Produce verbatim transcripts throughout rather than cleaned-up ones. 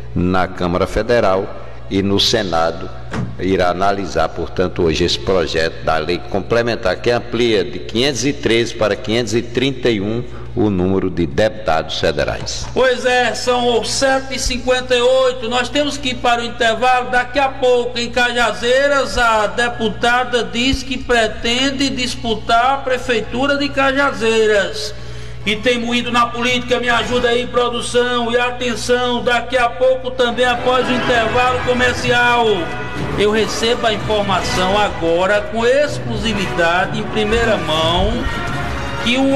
na Câmara Federal e no Senado irá analisar, portanto, hoje esse projeto da lei complementar que amplia de quinhentos e treze para quinhentos e trinta e um o número de deputados federais. Pois é, são sete e cinquenta e oito, nós temos que ir para o intervalo. Daqui a pouco, em Cajazeiras, a deputada diz que pretende disputar a prefeitura de Cajazeiras. E tem moído na política, me ajuda aí, produção, e atenção, daqui a pouco também, após o intervalo comercial, eu recebo a informação agora, com exclusividade, em primeira mão, que um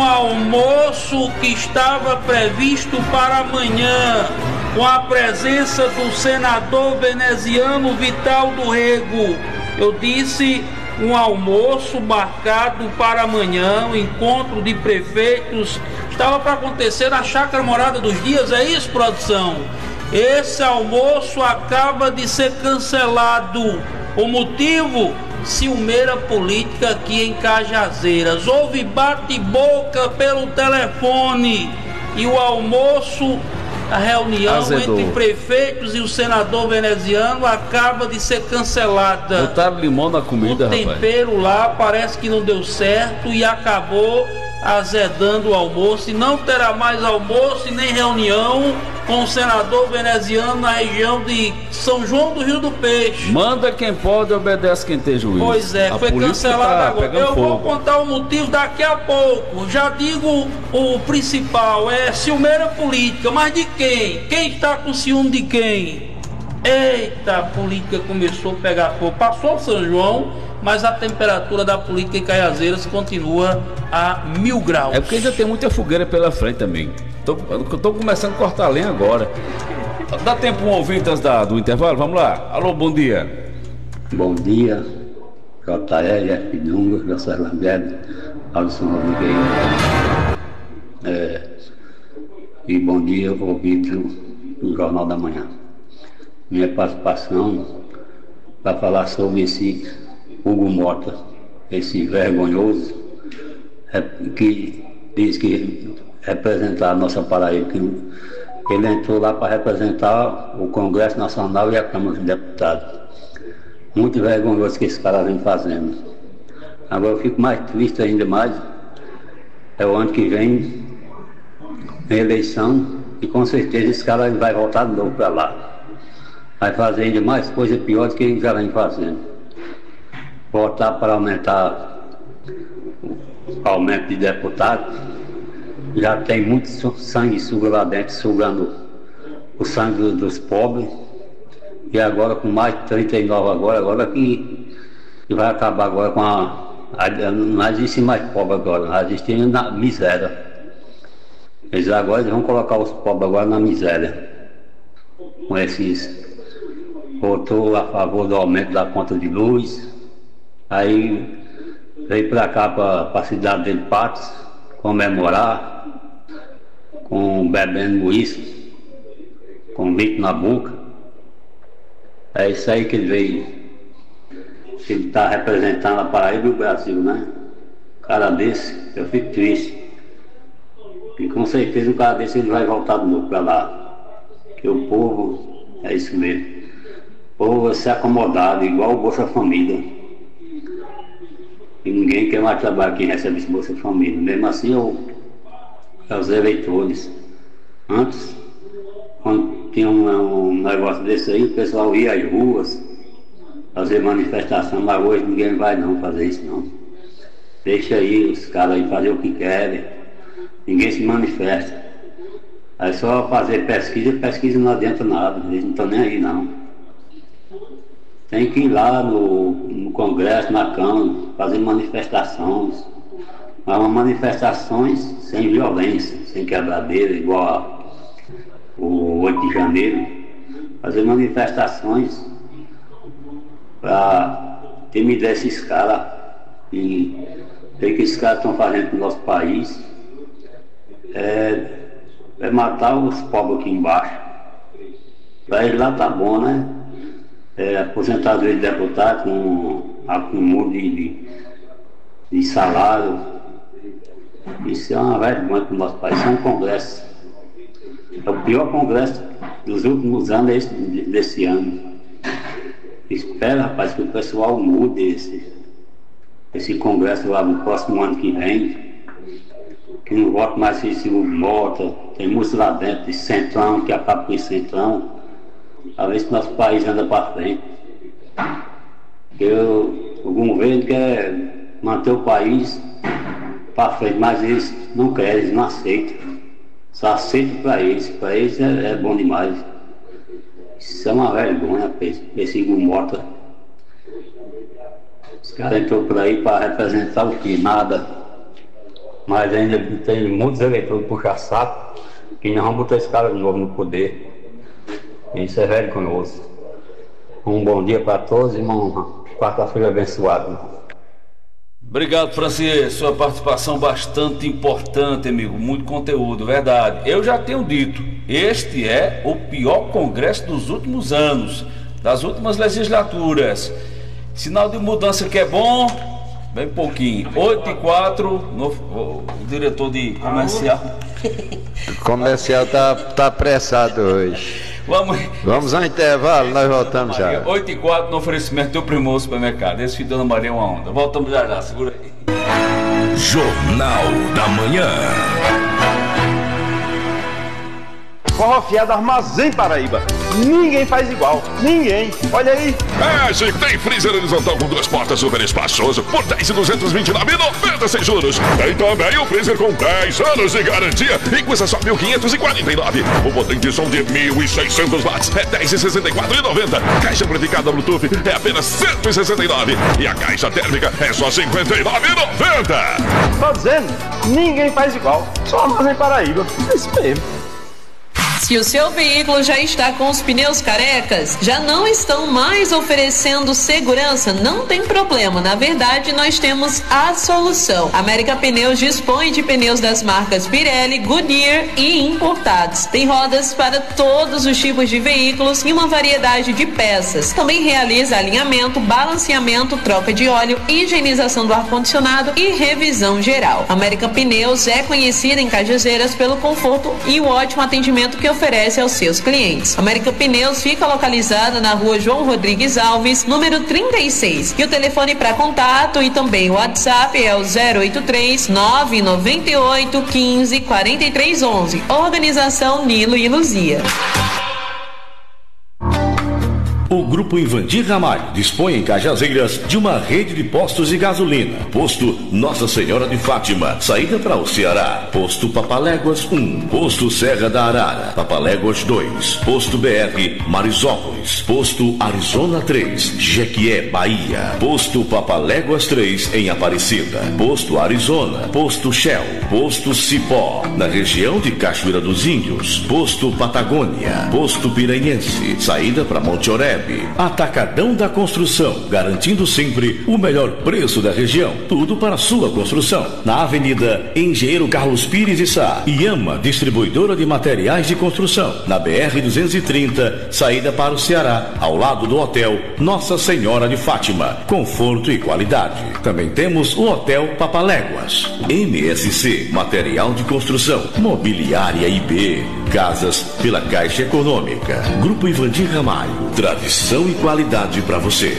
almoço que estava previsto para amanhã, com a presença do senador veneziano Vital do Rego, eu disse, um almoço marcado para amanhã, um encontro de prefeitos, estava para acontecer na Chácara Morada dos Dias, é isso, produção? Esse almoço acaba de ser cancelado. O motivo? Ciumeira política aqui em Cajazeiras. Houve bate-boca pelo telefone e o almoço, a reunião Azedou. entre prefeitos e o senador veneziano acaba de ser cancelada. Botaram limão na comida, o tempero rapaz. lá parece que não deu certo e acabou azedando o almoço, e não terá mais almoço e nem reunião com o senador veneziano na região de São João do Rio do Peixe. Manda quem pode, obedece quem tem juízo. Pois é, a foi cancelado tá agora. Eu fogo. vou contar o motivo daqui a pouco. Já digo o principal, é ciumeira política, mas de quem? Quem está com ciúme de quem? Eita, a política começou a pegar fogo. Passou o São João, mas a temperatura da política em Cajazeiras continua a mil graus. É porque ainda tem muita fogueira pela frente também. Tô, tô começando a cortar lenha agora. Dá tempo um ouvinte antes da, do intervalo? Vamos lá. Alô, bom dia. Bom dia, J L, F. Dunga, José Lamberto, Alisson Rodrigues. É, e bom dia, ouvinte do Jornal da Manhã. Minha participação para falar sobre esse Hugo Mota, esse vergonhoso, é, que diz que representar a nossa Paraíba, que ele entrou lá para representar o Congresso Nacional e a Câmara dos Deputados. Muito vergonhoso que esse cara vem fazendo. Agora eu fico mais triste ainda mais, é o ano que vem, a eleição, e com certeza esse cara vai voltar de novo para lá. Vai fazer ainda mais coisa pior do que ele já vem fazendo. Votar para aumentar o aumento de deputados. Já tem muito sanguessuga lá dentro, sugando o sangue dos, dos pobres. E agora com mais de trinta e nove agora, agora que, que vai acabar agora com a, a... Não existe mais pobre agora, não existe na miséria. Eles agora eles vão colocar os pobres agora na miséria. Com esses... Votou a favor do aumento da conta de luz. Aí veio para cá, para a cidade de Patos, comemorar, com bebendo uísque, com bico na boca. É isso aí que ele veio. Ele está representando a Paraíba e o Brasil, né? Um cara desse, eu fico triste. E com certeza um cara desse ele vai voltar de novo para lá. Porque o povo é isso mesmo. O povo vai ser acomodado, igual o Bolsa Família. E ninguém quer mais trabalhar quem recebe esse Bolsa Família. Mesmo assim, eu, os eleitores. Antes, quando tinha um, um negócio desse aí, o pessoal ia às ruas fazer manifestação, mas hoje ninguém vai não fazer isso não. Deixa aí os caras aí fazer o que querem. Ninguém se manifesta. Aí só fazer pesquisa, pesquisa não adianta nada, eles não estão nem aí não. Tem que ir lá no, no Congresso, na Câmara, fazer manifestações. Mas uma manifestações sem violência, sem quebradeira, igual a, o oito de janeiro. Fazer manifestações para intimidar esses caras e ver o que esses caras estão fazendo com o nosso país. É, é matar os pobres aqui embaixo. Para eles lá tá bom, né? É, aposentadoria de deputado com acúmulo de, de, de salário. Isso é uma vergonha para o nosso país. Isso é um congresso. É o pior congresso dos últimos anos desse, desse ano. Espero, rapaz, que o pessoal mude esse, esse congresso lá no próximo ano que vem. Que não vote mais esse Mota. Tem muitos lá dentro de Centrão, que acaba com esse Centrão. Para ver se nosso país anda para frente. Porque o, o governo quer manter o país para frente, mas eles não querem, eles não aceitam. Só aceitam para eles. Para eles é, é bom demais. Isso é uma vergonha, esse Igor Mota. Os caras entrou por aí para representar o que? Nada. Mas ainda tem muitos eleitores puxar saco que nós vamos botar esse cara de novo no poder. Isso é vergonhoso. Um bom dia para todos e uma quarta-feira abençoada. Obrigado, Francier. Sua participação bastante importante, amigo. Muito conteúdo, verdade. Eu já tenho dito, este é o pior congresso dos últimos anos, das últimas legislaturas. Sinal de mudança que é bom, bem pouquinho. oito e quatro, no, o, o diretor de comercial. O comercial tá, tá apressado hoje. Vamos, Vamos ao intervalo, nós voltamos já. oito e quatro no oferecimento do Primoso Supermercado. Esse filho da Dona Maria é uma onda. Voltamos já já, segura aí. Jornal da Manhã. Forró Fiado Armazém Paraíba. Ninguém faz igual. Ninguém. Olha aí. É, gente, tem freezer horizontal com duas portas super espaçoso por dez mil duzentos e vinte e nove reais e noventa sem juros. Tem também o freezer com dez anos de garantia e custa só mil quinhentos e quarenta e nove. O potente som de mil e seiscentos watts é dez mil e sessenta e quatro reais e noventa. Caixa amplificada Bluetooth é apenas cento e sessenta e nove. E a caixa térmica é só cinquenta e nove reais e noventa. Tô dizendo, ninguém faz igual. Só Armazém Paraíba. É isso mesmo. Se o seu veículo já está com os pneus carecas, já não estão mais oferecendo segurança, não tem problema. Na verdade, nós temos a solução. América Pneus dispõe de pneus das marcas Pirelli, Goodyear e importados. Tem rodas para todos os tipos de veículos e uma variedade de peças. Também realiza alinhamento, balanceamento, troca de óleo, higienização do ar-condicionado e revisão geral. América Pneus é conhecida em Cajazeiras pelo conforto e o ótimo atendimento que oferece aos seus clientes. América Pneus fica localizada na rua João Rodrigues Alves, número trinta e seis. E o telefone para contato e também o WhatsApp é o zero oito três, nove nove oito, um cinco, quatro três um um. Organização Nilo e Luzia. O Grupo Invandir Ramalho dispõe em Cajazeiras de uma rede de postos de gasolina. Posto Nossa Senhora de Fátima, saída para o Ceará. Posto Papaléguas um. Posto Serra da Arara, Papaléguas dois. Posto B R Marisópolis. Posto Arizona três, Jequié, Bahia. Posto Papaléguas três em Aparecida. Posto Arizona. Posto Shell. Posto Cipó, na região de Cachoeira dos Índios. Posto Patagônia. Posto Piranhense, saída para Monte Oreb. Atacadão da Construção, garantindo sempre o melhor preço da região. Tudo para sua construção. Na Avenida Engenheiro Carlos Pires de Sá, Iama, distribuidora de materiais de construção. Na B R duzentos e trinta, saída para o Ceará, ao lado do Hotel Nossa Senhora de Fátima. Conforto e qualidade. Também temos o Hotel Papaléguas. M S C, material de construção. Mobiliária I B. Casas pela Caixa Econômica. Grupo Invandir Ramalho. Tradição e qualidade para você.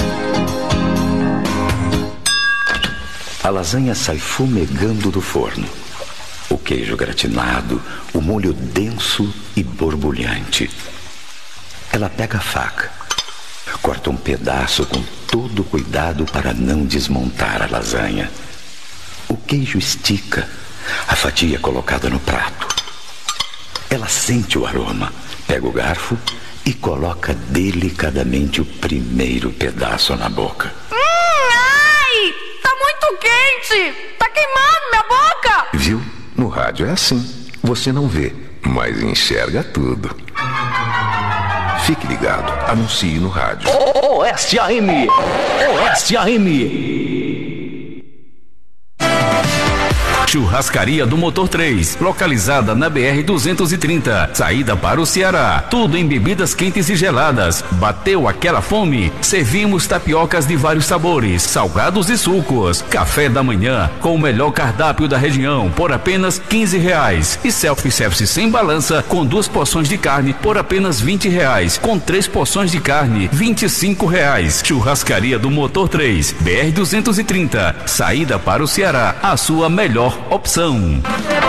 A lasanha sai fumegando do forno. O queijo gratinado, o molho denso e borbulhante. Ela pega a faca, corta um pedaço com todo cuidado para não desmontar a lasanha. O queijo estica, a fatia é colocada no prato. Ela sente o aroma, pega o garfo e coloca delicadamente o primeiro pedaço na boca. Hum, ai! Tá muito quente! Tá queimando minha boca! Viu? No rádio é assim. Você não vê, mas enxerga tudo. Fique ligado. Anuncie no rádio. O S A M! O S A M! Churrascaria do Motor três, localizada na B R duzentos e trinta, saída para o Ceará. Tudo em bebidas quentes e geladas. Bateu aquela fome? Servimos tapiocas de vários sabores, salgados e sucos. Café da manhã com o melhor cardápio da região por apenas quinze reais. E self-service sem balança com duas porções de carne por apenas vinte reais. Com três porções de carne, vinte e cinco reais. Churrascaria do Motor três, B R duzentos e trinta, saída para o Ceará. A sua melhor opção.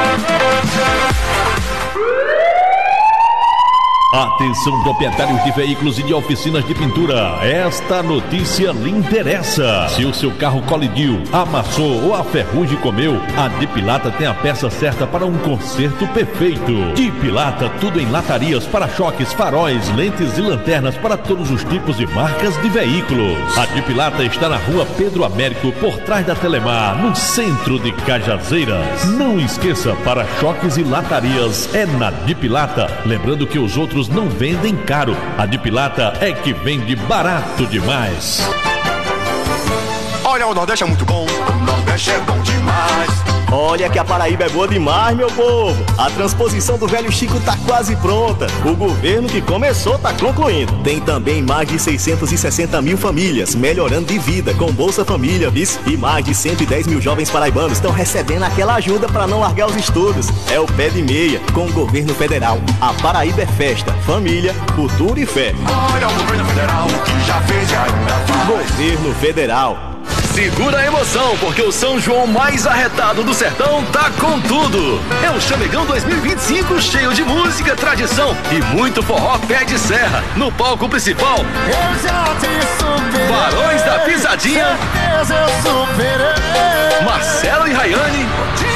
Atenção, proprietários de veículos e de oficinas de pintura, esta notícia lhe interessa. Se o seu carro colidiu, amassou ou a ferrugem comeu, a Dipilata tem a peça certa para um conserto perfeito. Dipilata, tudo em latarias, para-choques, faróis, lentes e lanternas para todos os tipos e marcas de veículos. A Dipilata está na rua Pedro Américo, por trás da Telemar, no centro de Cajazeiras. Não esqueça, para-choques e latarias é na Dipilata. Lembrando que os outros não vendem caro. A Dipilata é que vende barato demais. Olha, o Nordeste é muito bom, o Nordeste é bom demais. Olha que a Paraíba é boa demais, meu povo. A transposição do Velho Chico tá quase pronta. O governo que começou tá concluindo. Tem também mais de seiscentos e sessenta mil famílias melhorando de vida com Bolsa Família, bis, e mais de cento e dez mil jovens paraibanos estão recebendo aquela ajuda para não largar os estudos. É o pé de meia com o governo federal. A Paraíba é festa, família, futuro e fé. Olha o governo federal que já fez e ainda faz. Governo Federal. Segura a emoção, porque o São João mais arretado do sertão tá com tudo. É o Chamegão dois mil e vinte e cinco cheio de música, tradição e muito forró pé de serra. No palco principal, eu já te superei. Barões da Pisadinha, Certeza eu superei. Marcelo e Rayane,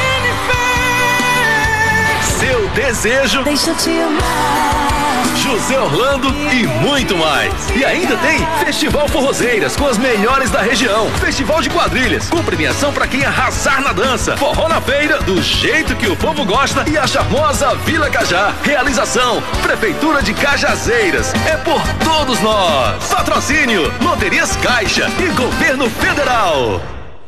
Seu Desejo, Deixa eu te amar. José Orlando e muito mais. E ainda tem Festival Forrozeiras com as melhores da região. Festival de quadrilhas com premiação para quem arrasar na dança. Forró na feira do jeito que o povo gosta e a charmosa Vila Cajá. Realização Prefeitura de Cajazeiras. É por todos nós. Patrocínio Loterias Caixa e Governo Federal.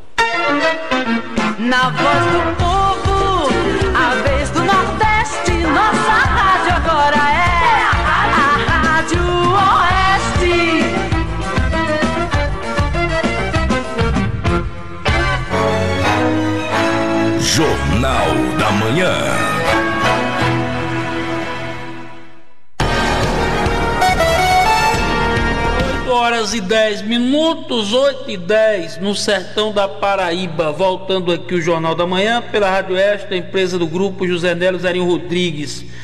Na voz do povo, a vez do Nordeste, nossa rádio agora é Rádio Oeste. Jornal da Manhã. oito horas e dez minutos, oito e dez, no sertão da Paraíba. Voltando aqui o Jornal da Manhã, pela Rádio Oeste, a empresa do grupo José Nélio Zarinho Rodrigues.